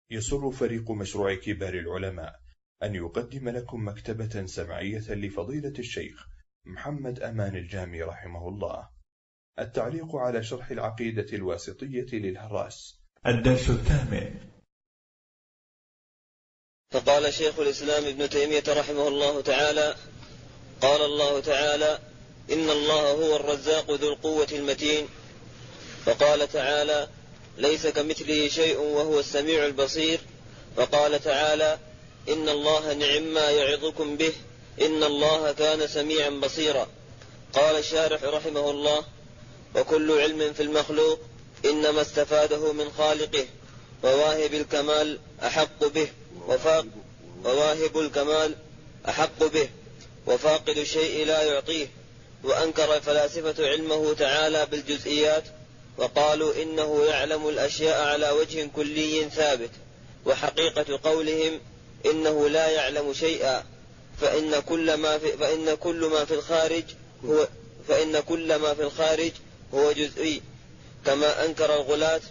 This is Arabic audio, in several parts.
يسر فريق مشروع كبار العلماء أن يقدم لكم مكتبة سمعية لفضيلة الشيخ محمد أمان الجامي رحمه الله. التعليق على شرح العقيدة الواسطية للهراس، الدرس الثامن. فقال شيخ الإسلام ابن تيمية رحمه الله تعالى: قال الله تعالى: إن الله هو الرزاق ذو القوة المتين. فقال تعالى: ليس كمثله شيء وهو السميع البصير. وقال تعالى: إن الله نعم ما يعظكم به إن الله كان سميعا بصيرا. قال الشارح رحمه الله: وكل علم في المخلوق إنما استفاده من خالقه، وواهب الكمال أحق به وفاقد الشيء لا يعطيه. وأنكر الفلاسفة علمه تعالى بالجزئيات، وقالوا إنه يعلم الأشياء على وجه كلي ثابت، وحقيقة قولهم إنه لا يعلم شيئا، فإن كل ما في الخارج هو جزئي، كما أنكر الغلاة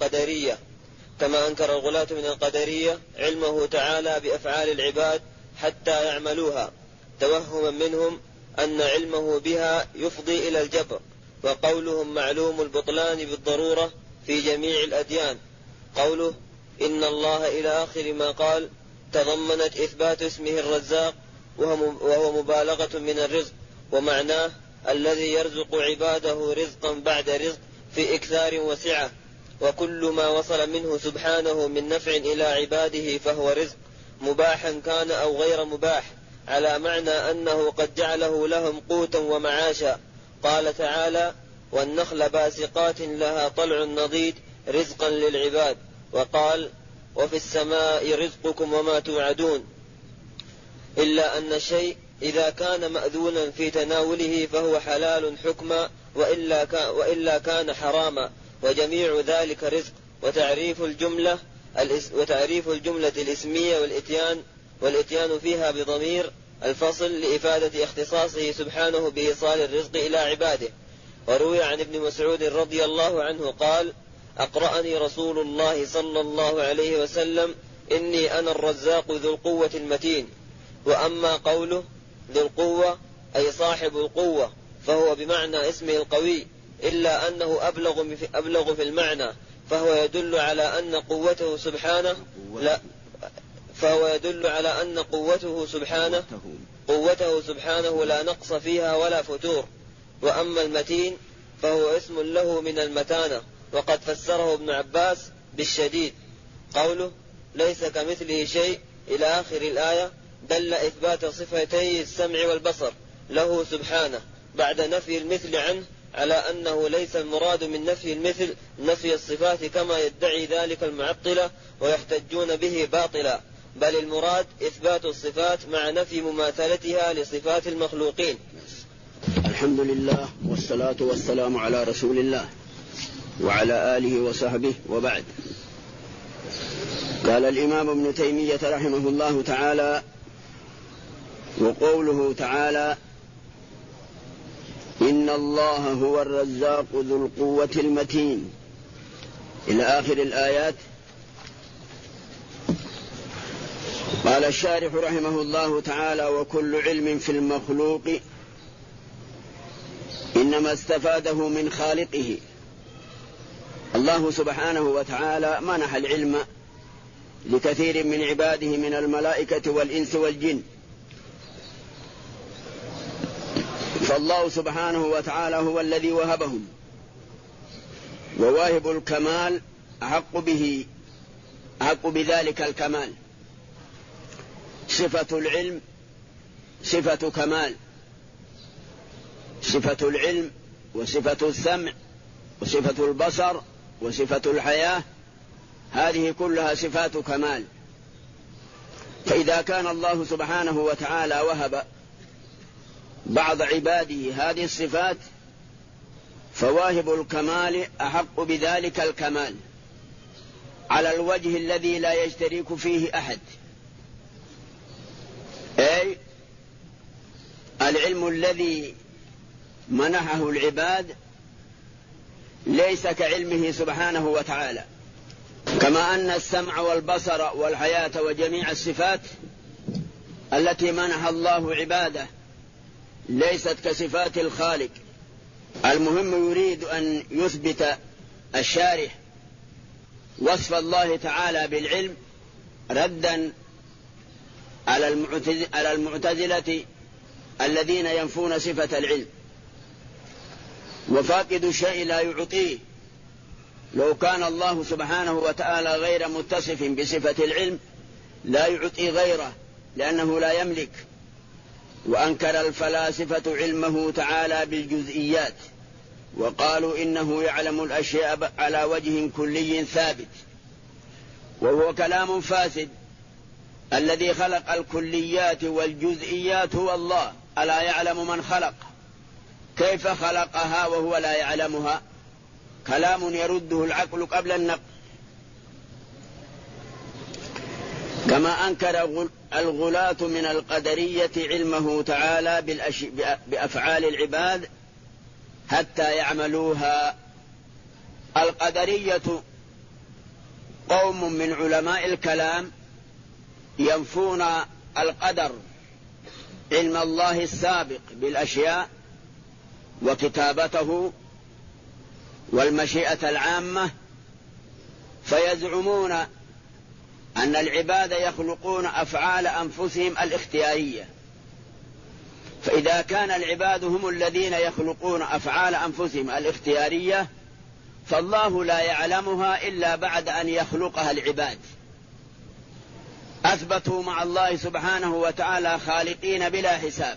من القدرية علمه تعالى بأفعال العباد حتى يعملوها، توهما منهم أن علمه بها يفضي إلى الجبر. وقولهم معلوم البطلان بالضرورة في جميع الأديان. قوله إن الله إلى آخر ما قال تضمنت إثبات اسمه الرزاق، وهو مبالغة من الرزق، ومعناه الذي يرزق عباده رزقا بعد رزق في إكثار وسعة. وكل ما وصل منه سبحانه من نفع إلى عباده فهو رزق، مباحا كان أو غير مباح، على معنى أنه قد جعله لهم قوتا ومعاشا. قال تعالى: والنخل باسقات لها طلع نضيد رزقا للعباد. وقال: وفي السماء رزقكم وما توعدون. إلا أن الشيء إذا كان مأذونا في تناوله فهو حلال حكما، وإلا كان حراما، وجميع ذلك رزق. وتعريف الجملة الاسمية والإتيان فيها بضمير الفصل لإفادة اختصاصه سبحانه بإيصال الرزق إلى عباده. وروي عن ابن مسعود رضي الله عنه قال: أقرأني رسول الله صلى الله عليه وسلم: إني أنا الرزاق ذو القوة المتين. وأما قوله ذو القوة أي صاحب القوة، فهو بمعنى اسمه القوي، إلا أنه أبلغ في المعنى، فهو يدل على أن قوته سبحانه لا نقص فيها ولا فتور. وأما المتين فهو اسم له من المتانة، وقد فسره ابن عباس بالشديد. قوله ليس كمثله شيء إلى آخر الآية دل إثبات صفتي السمع والبصر له سبحانه بعد نفي المثل عنه، على أنه ليس المراد من نفي المثل نفي الصفات كما يدعي ذلك المعطلة ويحتجون به باطلا، بل المراد إثبات الصفات مع نفي مماثلتها لصفات المخلوقين. الحمد لله، والصلاة والسلام على رسول الله وعلى آله وصحبه، وبعد. قال الإمام ابن تيمية رحمه الله تعالى: وقوله تعالى: إن الله هو الرزاق ذو القوة المتين إلى آخر الآيات. قال الشارح رحمه الله تعالى: وكل علم في المخلوق إنما استفاده من خالقه. الله سبحانه وتعالى منح العلم لكثير من عباده من الملائكة والإنس والجن، فالله سبحانه وتعالى هو الذي وهبهم، وواهب الكمال أحق بذلك الكمال. صفة العلم صفة كمال، صفة العلم وصفة السمع وصفة البصر وصفة الحياة، هذه كلها صفات كمال. فإذا كان الله سبحانه وتعالى وهب بعض عباده هذه الصفات، فواهب الكمال أحق بذلك الكمال على الوجه الذي لا يشترك فيه أحد، أي العلم الذي منحه العباد ليس كعلمه سبحانه وتعالى، كما أن السمع والبصر والحياة وجميع الصفات التي منح الله عباده ليست كصفات الخالق. المهم يريد أن يثبت الشارح وصف الله تعالى بالعلم ردا على المعتزلة الذين ينفون صفة العلم. وفاقد الشيء لا يعطيه. لو كان الله سبحانه وتعالى غير متصف بصفة العلم لا يعطي غيره لأنه لا يملك. وأنكر الفلاسفة علمه تعالى بالجزئيات وقالوا إنه يعلم الأشياء على وجه كلي ثابت، وهو كلام فاسد. الذي خلق الكليات والجزئيات هو الله، ألا يعلم من خلق؟ كيف خلقها وهو لا يعلمها؟ كلام يرده العقل قبل النقل. كما أنكر الغلاة من القدرية علمه تعالى بأفعال العباد حتى يعملوها. القدرية قوم من علماء الكلام ينفون القدر، علم الله السابق بالأشياء وكتابته والمشيئة العامة، فيزعمون أن العباد يخلقون أفعال أنفسهم الاختيارية. فإذا كان العباد هم الذين يخلقون أفعال أنفسهم الاختيارية فالله لا يعلمها إلا بعد أن يخلقها العباد. أثبتوا مع الله سبحانه وتعالى خالقين بلا حساب،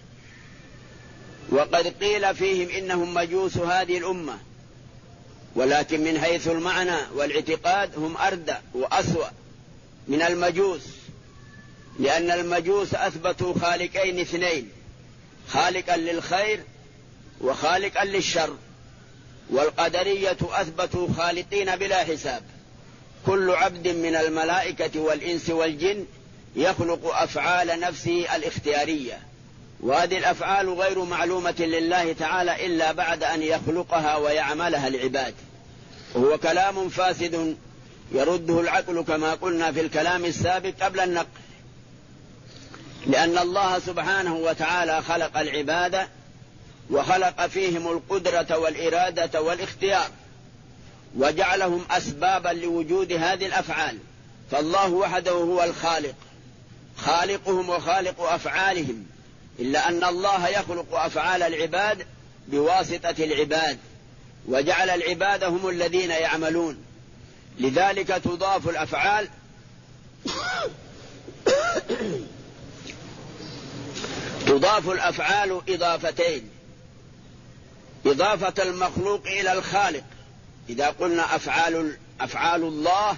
وقد قيل فيهم إنهم مجوس هذه الأمة، ولكن من حيث المعنى والاعتقاد هم أردى وأسوأ من المجوس، لأن المجوس أثبتوا خالقين اثنين، خالقا للخير وخالقا للشر. والقدرية أثبتوا خالقين بلا حساب. كل عبد من الملائكة والإنس والجن يخلق أفعال نفسه الاختيارية، وهذه الأفعال غير معلومة لله تعالى إلا بعد أن يخلقها ويعملها العباد. وهو كلام فاسد يرده العقل كما قلنا في الكلام السابق قبل النقل، لأن الله سبحانه وتعالى خلق العباد وخلق فيهم القدرة والإرادة والاختيار، وجعلهم أسبابا لوجود هذه الأفعال. فالله وحده هو الخالق، خالقهم وخالق أفعالهم، إلا أن الله يخلق أفعال العباد بواسطة العباد، وجعل العباد هم الذين يعملون. لذلك تضاف الأفعال تضاف الأفعال إضافتين: إضافة المخلوق إلى الخالق. إذا قلنا أفعال الله،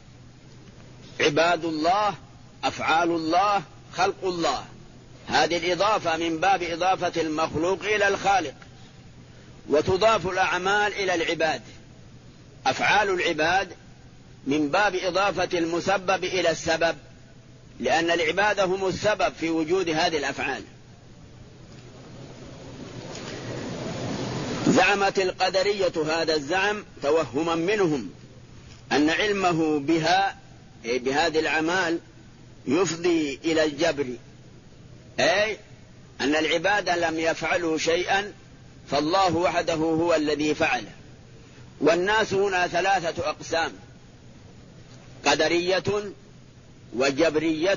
عباد الله، أفعال الله، خلق الله، هذه الإضافة من باب إضافة المخلوق إلى الخالق. وتضاف الأعمال إلى العباد، أفعال العباد من باب إضافة المسبب إلى السبب، لأن العباد هم السبب في وجود هذه الأفعال. زعمت القدرية هذا الزعم توهما منهم أن علمه بها، أي بهذه الأعمال، يفضي إلى الجبر، أي أن العباد لم يفعلوا شيئا فالله وحده هو الذي فعله. والناس هنا ثلاثة أقسام: قدرية وجبرية،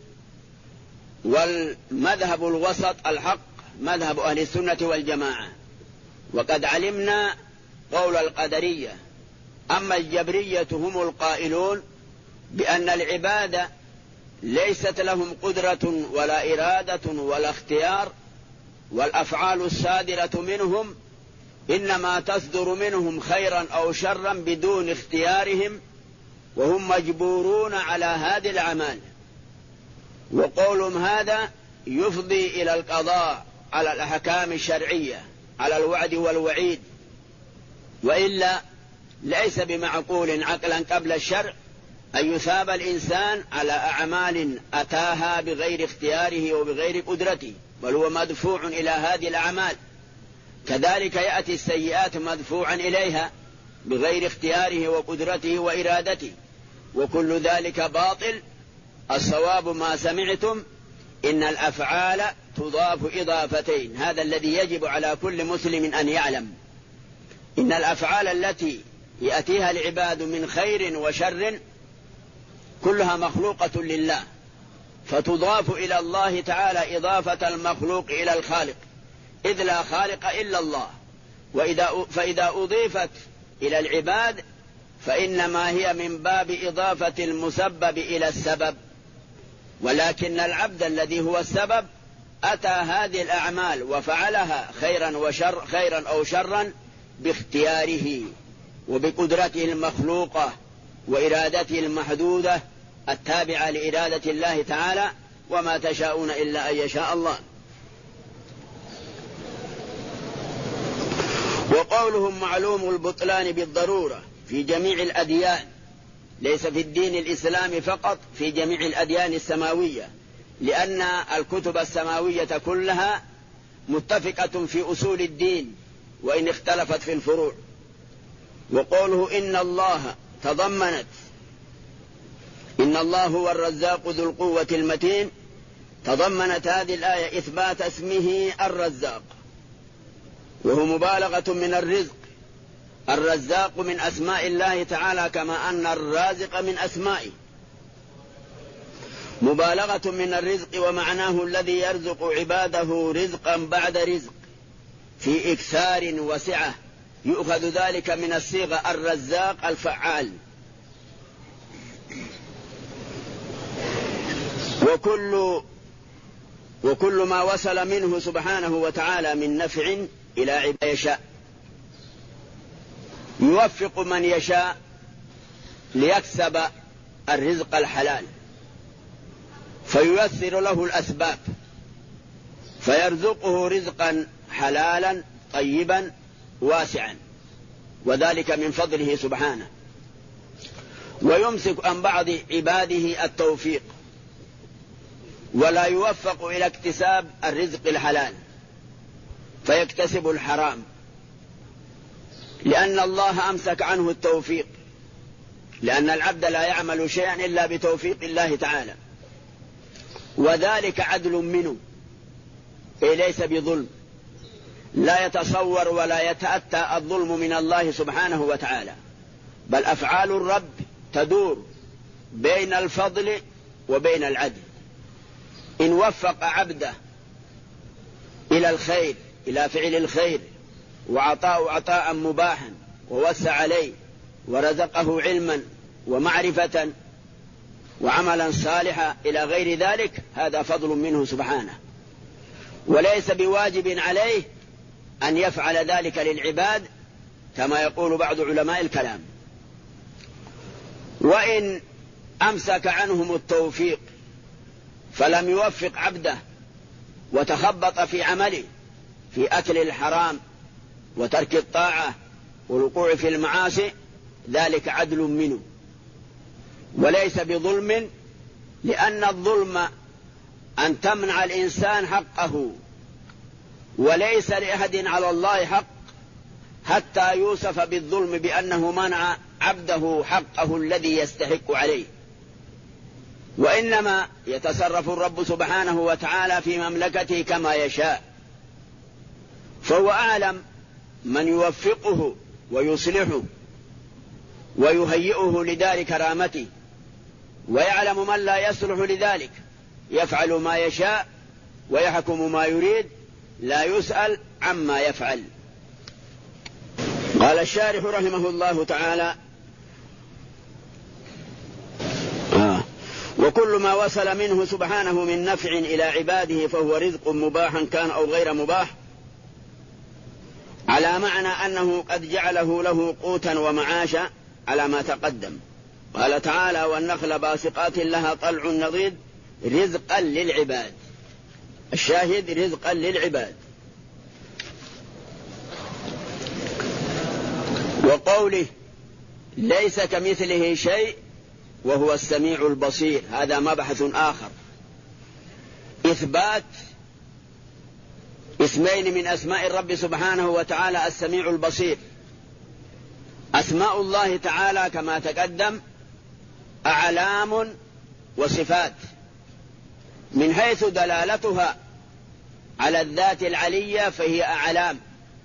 والمذهب الوسط الحق مذهب أهل السنة والجماعة. وقد علمنا قول القدرية. أما الجبرية هم القائلون بأن العباد ليست لهم قدرة ولا إرادة ولا اختيار، والأفعال الصادرة منهم إنما تصدر منهم خيرا أو شرا بدون اختيارهم، وهم مجبورون على هذه الأعمال. وقولهم هذا يفضي إلى القضاء على الأحكام الشرعية، على الوعد والوعيد، وإلا ليس بمعقول عقلا قبل الشرع أن يثاب الإنسان على أعمال أتاها بغير اختياره وبغير قدرته، بل هو مدفوع إلى هذه الأعمال. كذلك يأتي السيئات مدفوعا إليها، بغير اختياره وقدرته وإرادته، وكل ذلك باطل. الصواب ما سمعتم، إن الأفعال تضاف إضافتين، هذا الذي يجب على كل مسلم أن يعلم. إن الأفعال التي يأتيها العباد من خير وشر كلها مخلوقة لله، فتضاف إلى الله تعالى إضافة المخلوق إلى الخالق، إذ لا خالق إلا الله. فإذا أضيفت إلى العباد فإنما هي من باب إضافة المسبب إلى السبب، ولكن العبد الذي هو السبب أتى هذه الأعمال وفعلها خيرا أو شرا باختياره وبقدرته المخلوقة وإرادته المحدودة التابعة لإرادة الله تعالى، وما تشاءون إلا أن يشاء الله. وقولهم معلوم البطلان بالضرورة في جميع الأديان، ليس في الدين الإسلامي فقط، في جميع الأديان السماوية، لأن الكتب السماوية كلها متفقة في أصول الدين وإن اختلفت في الفروع. وقوله إن الله تضمنت إن الله هو الرزاق ذو القوة المتين، تضمنت هذه الآية إثبات اسمه الرزاق، وهو مبالغة من الرزق. الرزاق من أسماء الله تعالى، كما أن الرازق من أسمائه، مبالغة من الرزق، ومعناه الذي يرزق عباده رزقا بعد رزق في إكثار وسعة، يؤخذ ذلك من الصيغة الرزاق الفعال. وكل ما وصل منه سبحانه وتعالى من نفع إلى عباد يشاء، يوفق من يشاء ليكسب الرزق الحلال، فييسر له الأسباب فيرزقه رزقا حلالا طيبا واسعا، وذلك من فضله سبحانه. ويمسك عن بعض عباده التوفيق، ولا يوفق إلى اكتساب الرزق الحلال فيكتسب الحرام، لأن الله أمسك عنه التوفيق، لأن العبد لا يعمل شيئا إلا بتوفيق الله تعالى، وذلك عدل منه، ليس بظلم. لا يتصور ولا يتأتى الظلم من الله سبحانه وتعالى، بل أفعال الرب تدور بين الفضل وبين العدل. إن وفق عبده إلى الخير، إلى فعل الخير، وعطاه عطاء مباحا، ووسع عليه ورزقه علما ومعرفة وعملا صالحا إلى غير ذلك، هذا فضل منه سبحانه، وليس بواجب عليه أن يفعل ذلك للعباد كما يقول بعض علماء الكلام. وإن أمسك عنهم التوفيق فلم يوفق عبده وتخبط في عمله، في أكل الحرام وترك الطاعة والوقوع في المعاصي، ذلك عدل منه وليس بظلم، لأن الظلم أن تمنع الإنسان حقه، وليس لأحد على الله حق حتى يوصف بالظلم بأنه منع عبده حقه الذي يستحق عليه. وإنما يتصرف الرب سبحانه وتعالى في مملكته كما يشاء، فهو أعلم من يوفقه ويصلحه ويهيئه لدار كرامته، ويعلم من لا يصلح لذلك، يفعل ما يشاء ويحكم ما يريد، لا يسأل عما يفعل. قال الشارح رحمه الله تعالى: وكل ما وصل منه سبحانه من نفع إلى عباده فهو رزق مباح كان أو غير مباح، على معنى أنه قد جعله له قوتا ومعاشا على ما تقدم. قال تعالى: والنخل باسقات لها طلع نضيد رزقا للعباد. الشاهد رزقا للعباد. وقوله ليس كمثله شيء وهو السميع البصير، هذا مبحث آخر، إثبات اسمين من أسماء الرب سبحانه وتعالى: السميع البصير. أسماء الله تعالى كما تقدم أعلام وصفات، من حيث دلالتها على الذات العلية فهي أعلام.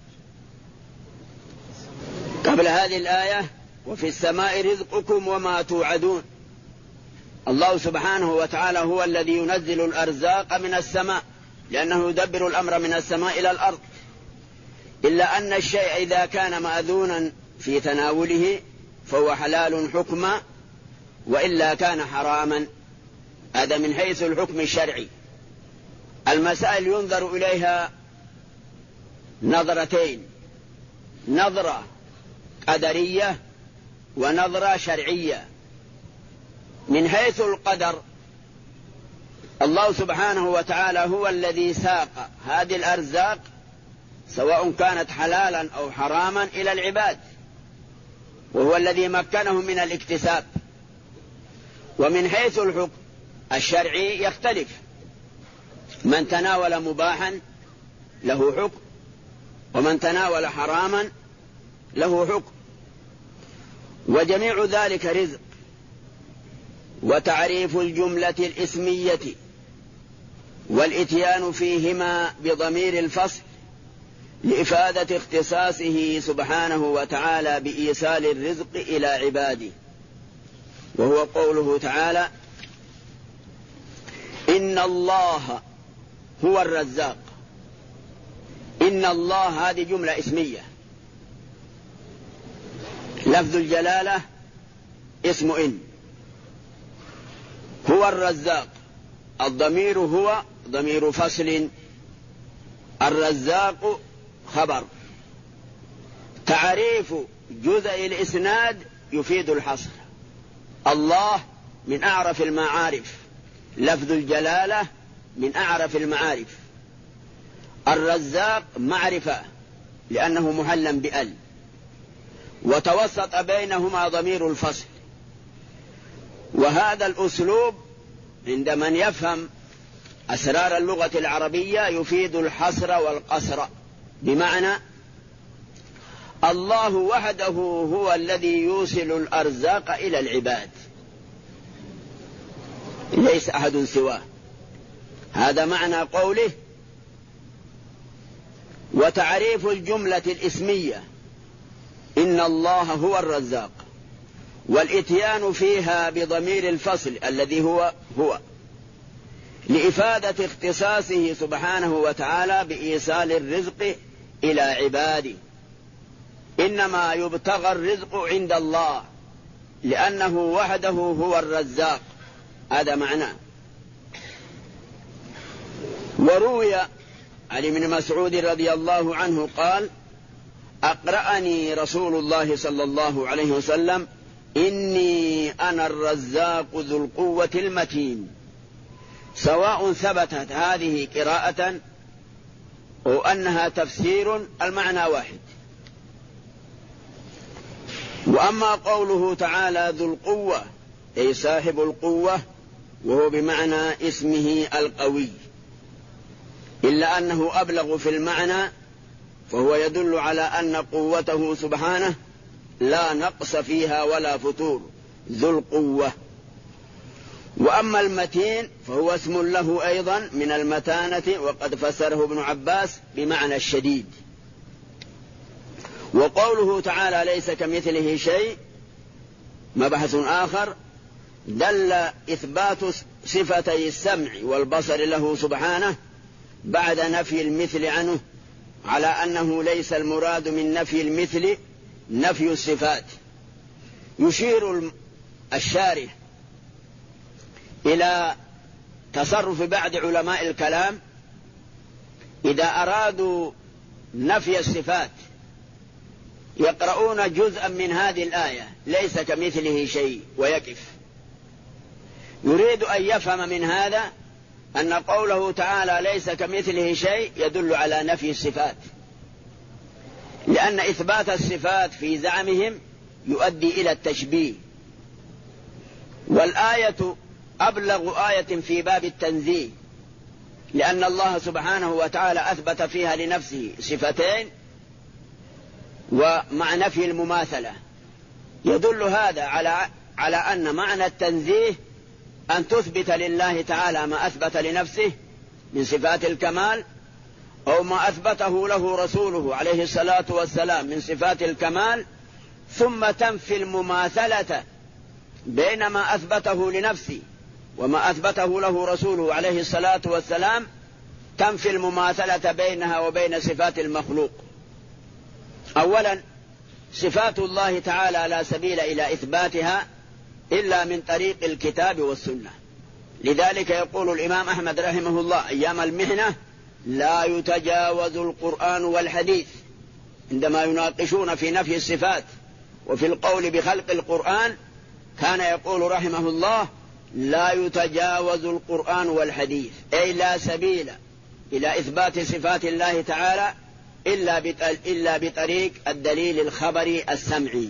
قبل هذه الآية وفي السماء رزقكم وما توعدون، الله سبحانه وتعالى هو الذي ينزل الأرزاق من السماء، لأنه يدبر الأمر من السماء إلى الأرض، إلا أن الشيء إذا كان مأذونا في تناوله فهو حلال حكما، وإلا كان حراما. هذا من حيث الحكم الشرعي. المسائل ينظر إليها نظرتين: نظرة قدرية ونظرة شرعية. من حيث القدر، الله سبحانه وتعالى هو الذي ساق هذه الأرزاق سواء كانت حلالا أو حراما إلى العباد، وهو الذي مكنهم من الاكتساب. ومن حيث الحكم الشرعي يختلف، من تناول مباحا له حكم، ومن تناول حراما له حكم، وجميع ذلك رزق. وتعريف الجملة الإسمية والإتيان فيهما بضمير الفصل لإفادة اختصاصه سبحانه وتعالى بإيصال الرزق إلى عباده، وهو قوله تعالى: إن الله هو الرزاق. إن الله هذه جملة اسمية، لفظ الجلالة اسم إن. هو الرزاق، الضمير هو ضمير فصل، الرزاق خبر. تعريف جزء الإسناد يفيد الحصر. الله من أعرف المعارف، لفظ الجلالة من أعرف المعارف. الرزاق معرفة لأنه محلا بأل، وتوسط بينهما ضمير الفصل. وهذا الأسلوب عند من يفهم أسرار اللغة العربية يفيد الحصر والقصر، بمعنى الله وحده هو الذي يوصل الأرزاق إلى العباد، ليس أحد سواه. هذا معنى قوله: وتعريف الجملة الإسمية إن الله هو الرزاق، والإتيان فيها بضمير الفصل الذي هو لإفادة اختصاصه سبحانه وتعالى بإيصال الرزق إلى عباده. إنما يبتغى الرزق عند الله لأنه وحده هو الرزاق، هذا معناه. وروي عن ابن مسعود رضي الله عنه قال: أقرأني رسول الله صلى الله عليه وسلم: إني أنا الرزاق ذو القوة المتين. سواء ثبتت هذه قراءة أو أنها تفسير، المعنى واحد. وأما قوله تعالى ذو القوة أي صاحب القوة، وهو بمعنى اسمه القوي، إلا أنه أبلغ في المعنى، فهو يدل على أن قوته سبحانه لا نقص فيها ولا فتور، ذو القوة. وأما المتين فهو اسم له أيضا من المتانة، وقد فسره ابن عباس بمعنى الشديد. وقوله تعالى ليس كمثله شيء مبحث آخر، دل إثبات صفتي السمع والبصر له سبحانه بعد نفي المثل عنه على أنه ليس المراد من نفي المثل نفي الصفات. يشير الشارح إلى تصرف بعض علماء الكلام إذا أرادوا نفي الصفات يقرؤون جزءا من هذه الآية ليس كمثله شيء ويقف. يريد أن يفهم من هذا أن قوله تعالى ليس كمثله شيء يدل على نفي الصفات، لأن إثبات الصفات في زعمهم يؤدي إلى التشبيه، والآية أبلغ آية في باب التنزيه، لأن الله سبحانه وتعالى أثبت فيها لنفسه صفتين ومع نفي المماثلة، يدل هذا على أن معنى التنزيه أن تثبت لله تعالى ما أثبت لنفسه من صفات الكمال، أو ما أثبته له رسوله عليه الصلاة والسلام من صفات الكمال، ثم تنفي المماثلة بين ما أثبته لنفسه وما أثبته له رسوله عليه الصلاة والسلام، تنفي المماثلة بينها وبين صفات المخلوق. أولا، صفات الله تعالى لا سبيل إلى إثباتها إلا من طريق الكتاب والسنة. لذلك يقول الإمام أحمد رحمه الله أيام المحنة: لا يتجاوز القرآن والحديث. عندما يناقشون في نفي الصفات وفي القول بخلق القرآن كان يقول رحمه الله: لا يتجاوز القرآن والحديث، أي لا سبيل إلى إثبات صفات الله تعالى إلا بطريق الدليل الخبري السمعي.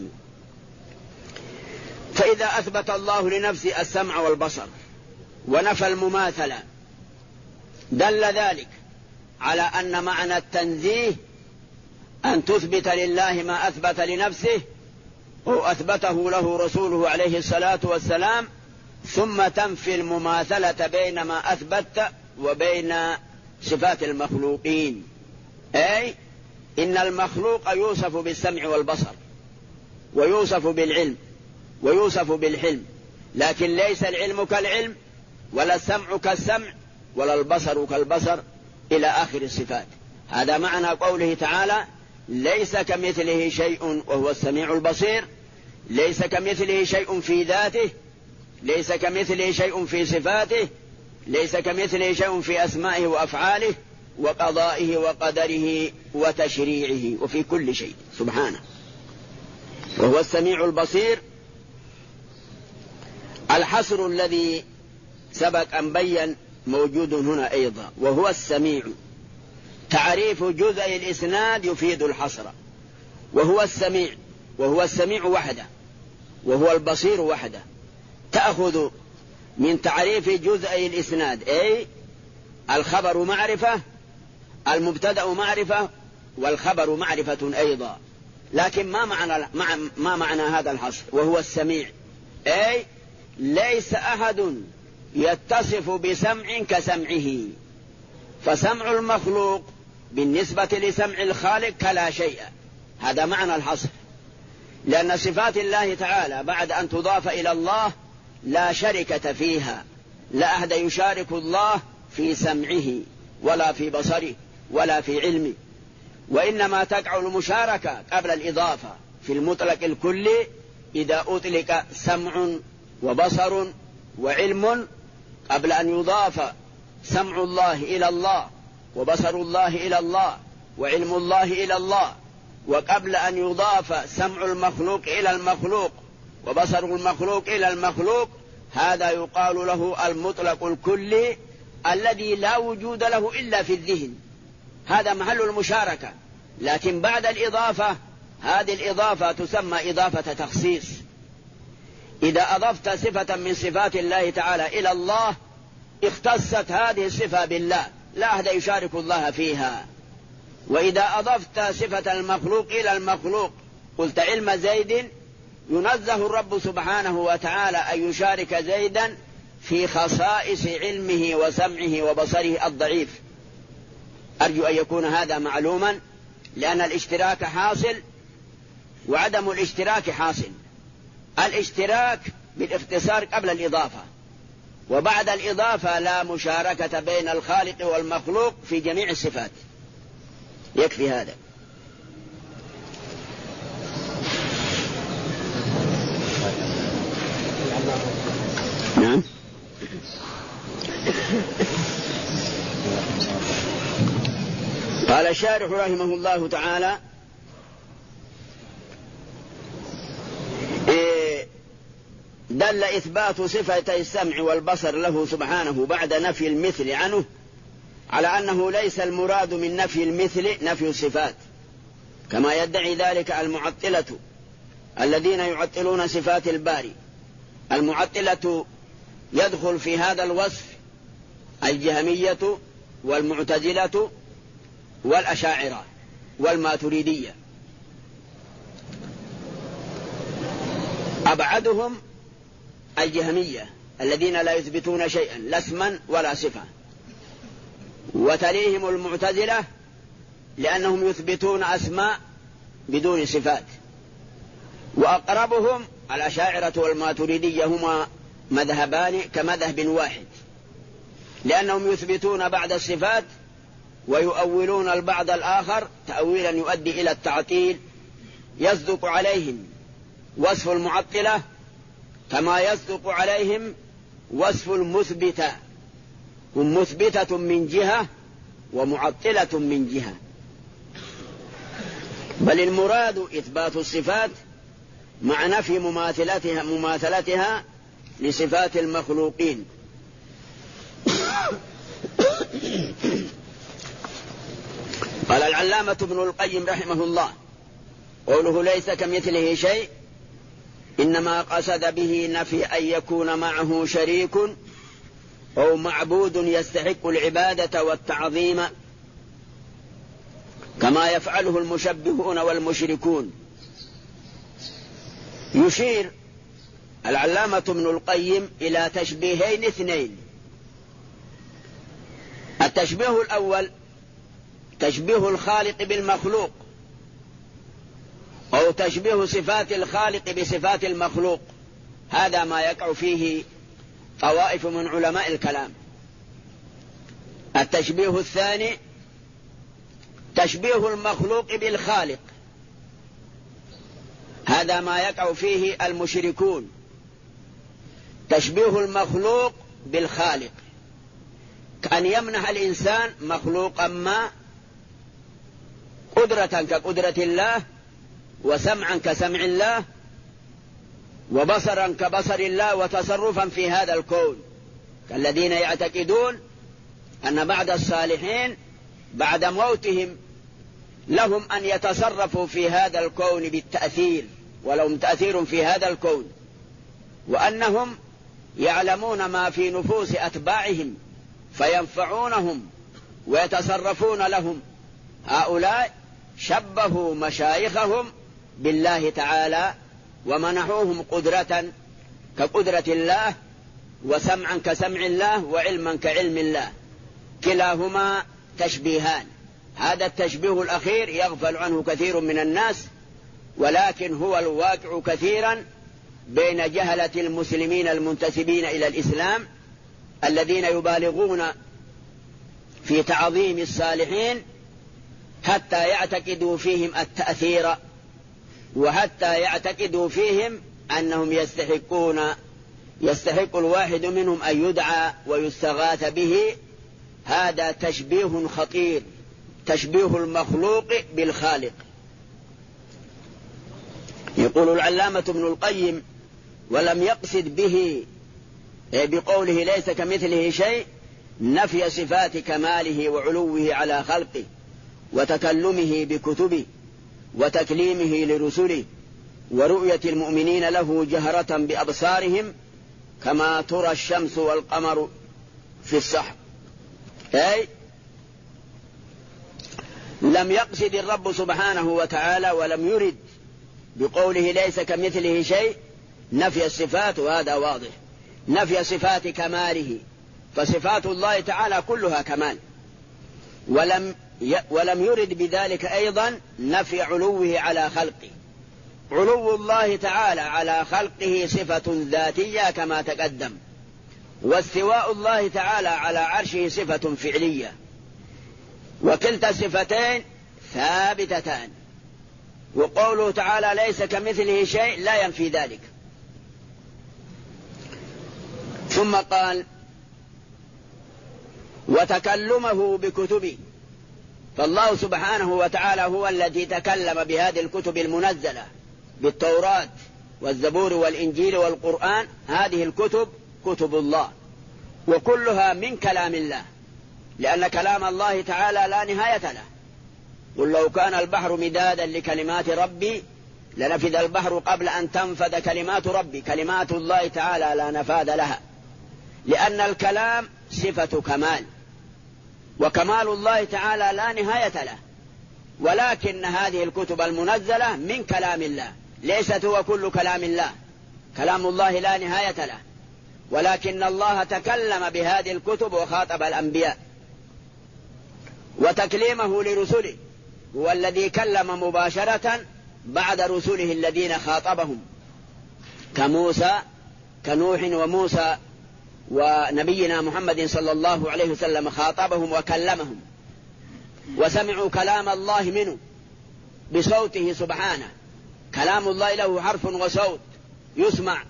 فإذا أثبت الله لنفسه السمع والبصر ونفى المماثلة، دل ذلك على أن معنى التنزيه أن تثبت لله ما أثبت لنفسه أو أثبته له رسوله عليه الصلاة والسلام، ثم تنفي المماثلة بين ما أثبت وبين صفات المخلوقين. أي إن المخلوق يوصف بالسمع والبصر، ويوصف بالعلم، ويوصف بالحلم، لكن ليس العلم كالعلم، ولا السمع كالسمع، ولا البصر كالبصر، إلى آخر الصفات. هذا معنى قوله تعالى: ليس كمثله شيء وهو السميع البصير. ليس كمثله شيء في ذاته، ليس كمثله شيء في صفاته، ليس كمثله شيء في أسمائه وأفعاله وقضائه وقدره وتشريعه وفي كل شيء سبحانه، وهو السميع البصير. الحصر الذي سبق أن بين موجود هنا أيضا، وهو السميع. تعريف جزء الإسناد يفيد الحصر، وهو السميع، وهو السميع وحده، وهو البصير وحده. تأخذ من تعريف جزء الإسناد أي الخبر معرفة، المبتدأ معرفة، والخبر معرفة أيضا. لكن ما معنى هذا الحصر؟ وهو السميع أي ليس أحد يتصف بسمع كسمعه، فسمع المخلوق بالنسبة لسمع الخالق كلا شيء. هذا معنى الحصر، لأن صفات الله تعالى بعد أن تضاف إلى الله لا شركة فيها، لا أحد يشارك الله في سمعه ولا في بصره ولا في علمه، وإنما تقع المشاركة قبل الإضافة في المطلق الكلي. إذا أطلق سمع وبصر وعلم قبل أن يضاف سمع الله إلى الله وبصر الله إلى الله وعلم الله إلى الله، وقبل أن يضاف سمع المخلوق إلى المخلوق وبصر المخلوق إلى المخلوق، هذا يقال له المطلق الكلي الذي لا وجود له إلا في الذهن، هذا محل المشاركة. لكن بعد الإضافة، هذه الإضافة تسمى إضافة تخصيص. إذا أضفت صفة من صفات الله تعالى إلى الله اختصت هذه الصفة بالله، لا أحد يشارك الله فيها. وإذا أضفت صفة المخلوق إلى المخلوق، قلت علم زيد، ينزه الرب سبحانه وتعالى أن يشارك زيدا في خصائص علمه وسمعه وبصره الضعيف. أرجو أن يكون هذا معلوما، لأن الاشتراك حاصل وعدم الاشتراك حاصل. الاشتراك بالاختصار قبل الإضافة، وبعد الإضافة لا مشاركة بين الخالق والمخلوق في جميع الصفات. يكفي هذا. نعم. قال الشارح رحمه الله تعالى: دل إثبات صفتي السمع والبصر له سبحانه بعد نفي المثل عنه على أنه ليس المراد من نفي المثل نفي الصفات، كما يدعي ذلك المعطلة الذين يعطلون صفات الباري. المعطلة يدخل في هذا الوصف الجهمية والمعتزلة والأشاعرة والماتريدية. أبعدهم الجهمية الذين لا يثبتون شيئا لا اسما ولا صفة، وتليهم المعتزلة لأنهم يثبتون أسماء بدون صفات، وأقربهم الأشاعرة والماتريدية، هما مذهبان كمذهب واحد، لأنهم يثبتون بعض الصفات ويؤولون البعض الآخر تأويلا يؤدي إلى التعطيل، يصدق عليهم وصف المعطلة كما يصدق عليهم وصف المثبتة، هم مثبتة من جهة ومعطلة من جهة، بل المراد إثبات الصفات مع نفي مماثلتها لصفات المخلوقين. قال العلامة ابن القيم رحمه الله: قوله ليس كمثله شيء إنما قصد به نفي أن يكون معه شريك أو معبود يستحق العبادة والتعظيم كما يفعله المشبهون والمشركون. يشير العلامة ابن القيم إلى تشبيهين اثنين: التشبيه الأول تشبيه الخالق بالمخلوق، أو تشبيه صفات الخالق بصفات المخلوق، هذا ما يقع فيه طوائف من علماء الكلام. التشبيه الثاني تشبيه المخلوق بالخالق، هذا ما يقع فيه المشركون، تشبيه المخلوق بالخالق، كأن يمنح الإنسان مخلوقا ما قدرة كقدرة الله، وسمعا كسمع الله، وبصرا كبصر الله، وتصرفا في هذا الكون، كالذين يعتقدون أن بعد الصالحين بعد موتهم لهم أن يتصرفوا في هذا الكون بالتأثير، ولهم تأثير في هذا الكون، وأنهم يعلمون ما في نفوس أتباعهم فينفعونهم ويتصرفون لهم. هؤلاء شبهوا مشايخهم بالله تعالى ومنحوهم قدرة كقدرة الله، وسمعا كسمع الله، وعلما كعلم الله، كلاهما تشبيهان. هذا التشبيه الأخير يغفل عنه كثير من الناس، ولكن هو الواقع كثيرا بين جهلة المسلمين المنتسبين إلى الإسلام الذين يبالغون في تعظيم الصالحين حتى يعتقدوا فيهم التأثير، وحتى يعتقدوا فيهم أنهم يستحق الواحد منهم أن يدعى ويستغاث به. هذا تشبيه خطير، تشبيه المخلوق بالخالق. يقول العلامة ابن القيم: ولم يقصد به بقوله ليس كمثله شيء نفي صفات كماله وعلوه على خلقه، وتكلمه بكتبه، وتكليمه لرسله، ورؤية المؤمنين له جهرة بأبصارهم كما ترى الشمس والقمر في السحب. أي لم يقصد الرب سبحانه وتعالى ولم يرد بقوله ليس كمثله شيء نفي الصفات، وهذا واضح، نفي صفات كماله، فصفات الله تعالى كلها كمال. ولم يرد بذلك أيضا نفي علوه على خلقه. علو الله تعالى على خلقه صفة ذاتية كما تقدم، واستواء الله تعالى على عرشه صفة فعلية، وكلتا الصفتين ثابتتان. وقوله تعالى ليس كمثله شيء لا ينفي ذلك. ثم قال: وتكلمه بكتبه، فالله سبحانه وتعالى هو الذي تكلم بهذه الكتب المنزلة، بالتوراة والزبور والإنجيل والقرآن. هذه الكتب كتب الله، وكلها من كلام الله، لأن كلام الله تعالى لا نهاية له. قل لو كان البحر مدادا لكلمات ربي لنفذ البحر قبل أن تنفذ كلمات ربي. كلمات الله تعالى لا نفاذ لها، لأن الكلام صفة كمال، وكمال الله تعالى لا نهاية له. ولكن هذه الكتب المنزلة من كلام الله، ليست هو كل كلام الله، كلام الله لا نهاية له، ولكن الله تكلم بهذه الكتب وخاطب الأنبياء، وتكليمه لرسله هو الذي كلم مباشرة بعد رسله الذين خاطبهم كموسى كنوح وموسى، ونبينا محمد صلى الله عليه وسلم خاطبهم وكلمهم وسمعوا كلام الله منه بصوته سبحانه. كلام الله له حرف وصوت يسمع،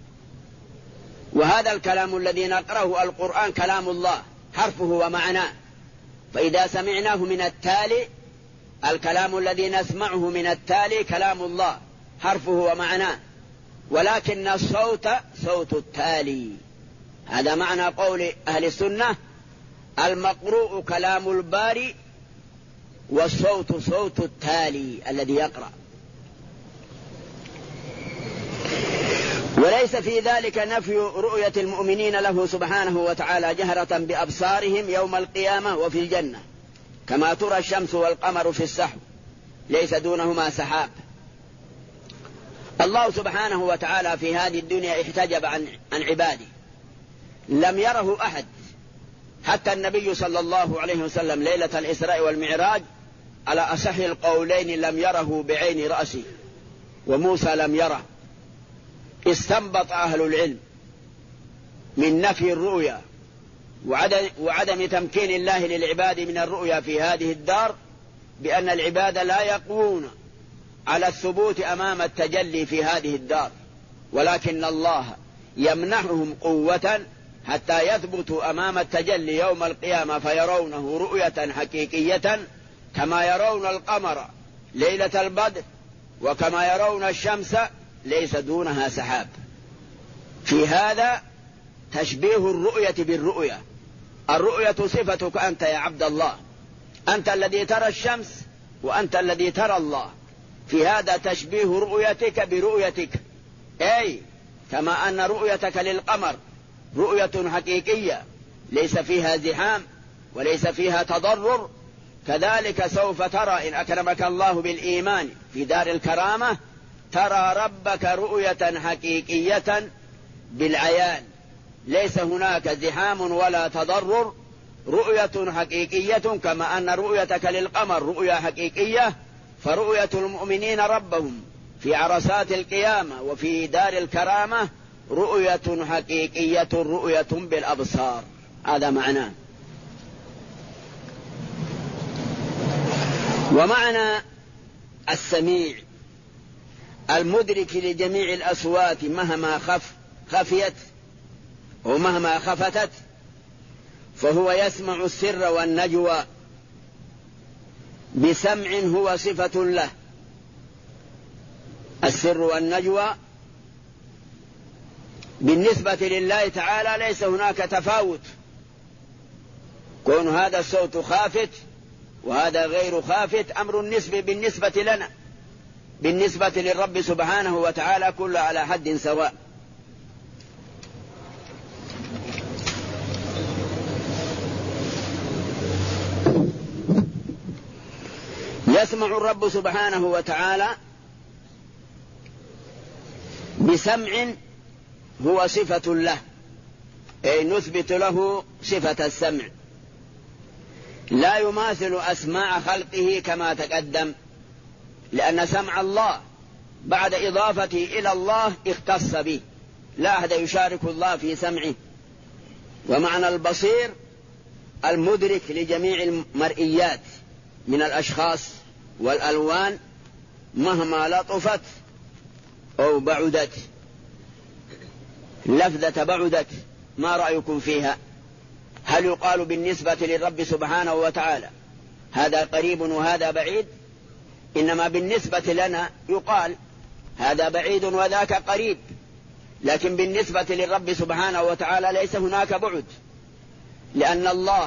وهذا الكلام الذي نقرأه القرآن كلام الله حرفه ومعناه، فإذا سمعناه من التالي الكلام الذي نسمعه من التالي كلام الله حرفه ومعناه، ولكن الصوت صوت التالي. هذا معنى قول أهل السنة: المقروء كلام الباري والصوت صوت التالي الذي يقرأ. وليس في ذلك نفي رؤية المؤمنين له سبحانه وتعالى جهرة بأبصارهم يوم القيامة وفي الجنة، كما ترى الشمس والقمر في السحب ليس دونهما سحاب. الله سبحانه وتعالى في هذه الدنيا احتجب عن عباده، لم يره أحد، حتى النبي صلى الله عليه وسلم ليلة الإسراء والمعراج على أصح القولين لم يره بعين رأسه، وموسى لم يره. استنبط أهل العلم من نفي الرؤيا وعدم تمكين الله للعباد من الرؤيا في هذه الدار بأن العباد لا يقوون على الثبوت أمام التجلي في هذه الدار، ولكن الله يمنحهم قوة حتى يثبتوا أمام التجلي يوم القيامة فيرونه رؤية حقيقية، كما يرون القمر ليلة البدر وكما يرون الشمس ليس دونها سحاب. في هذا تشبيه الرؤية بالرؤية. الرؤية صفتك أنت يا عبد الله، أنت الذي ترى الشمس وأنت الذي ترى الله. في هذا تشبيه رؤيتك برؤيتك، أي كما أن رؤيتك للقمر رؤية حقيقية ليس فيها زحام وليس فيها تضرر، كذلك سوف ترى إن أكرمك الله بالإيمان في دار الكرامة ترى ربك رؤية حقيقية بالعيان، ليس هناك زحام ولا تضرر، رؤية حقيقية. كما أن رؤيتك للقمر رؤية حقيقية، فرؤية المؤمنين ربهم في عرصات القيامة وفي دار الكرامة رؤية حقيقية، رؤية بالأبصار. هذا معناه. ومعنى السميع المدرك لجميع الأصوات مهما خفيت ومهما خفتت، فهو يسمع السر والنجوى بسمع هو صفة له. السر والنجوى بالنسبة لله تعالى ليس هناك تفاوت، كون هذا الصوت خافت وهذا غير خافت أمر نسبي بالنسبة لنا، بالنسبة للرب سبحانه وتعالى كل على حد سواء. يسمع الرب سبحانه وتعالى بسمع هو صفة له، أي نثبت له صفة السمع، لا يماثل أسماع خلقه كما تقدم، لأن سمع الله بعد إضافته إلى الله اختص به، لا أحد يشارك الله في سمعه. ومعنى البصير المدرك لجميع المرئيات من الأشخاص والألوان مهما لطفت أو بعدت. لفظة بعدت ما رأيكم فيها؟ هل يقال بالنسبة للرب سبحانه وتعالى هذا قريب وهذا بعيد؟ إنما بالنسبة لنا يقال هذا بعيد وذاك قريب، لكن بالنسبة للرب سبحانه وتعالى ليس هناك بعد، لأن الله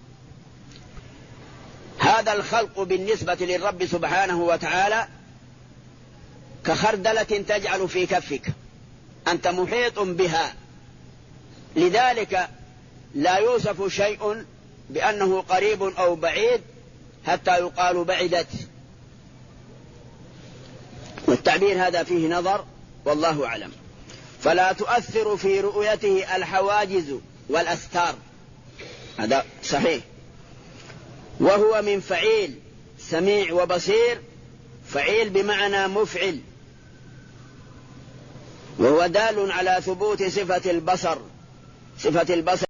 هذا الخلق بالنسبة للرب سبحانه وتعالى كخردلة تجعل في كفك، أنت محيط بها، لذلك لا يوصف شيء بأنه قريب أو بعيد حتى يقال بعدت. والتعبير هذا فيه نظر والله أعلم. فلا تؤثر في رؤيته الحواجز والأستار، هذا صحيح. وهو من فعيل، سميع وبصير، فعيل بمعنى مفعل، وهو دال على ثبوت صفة البصر. صفة البصر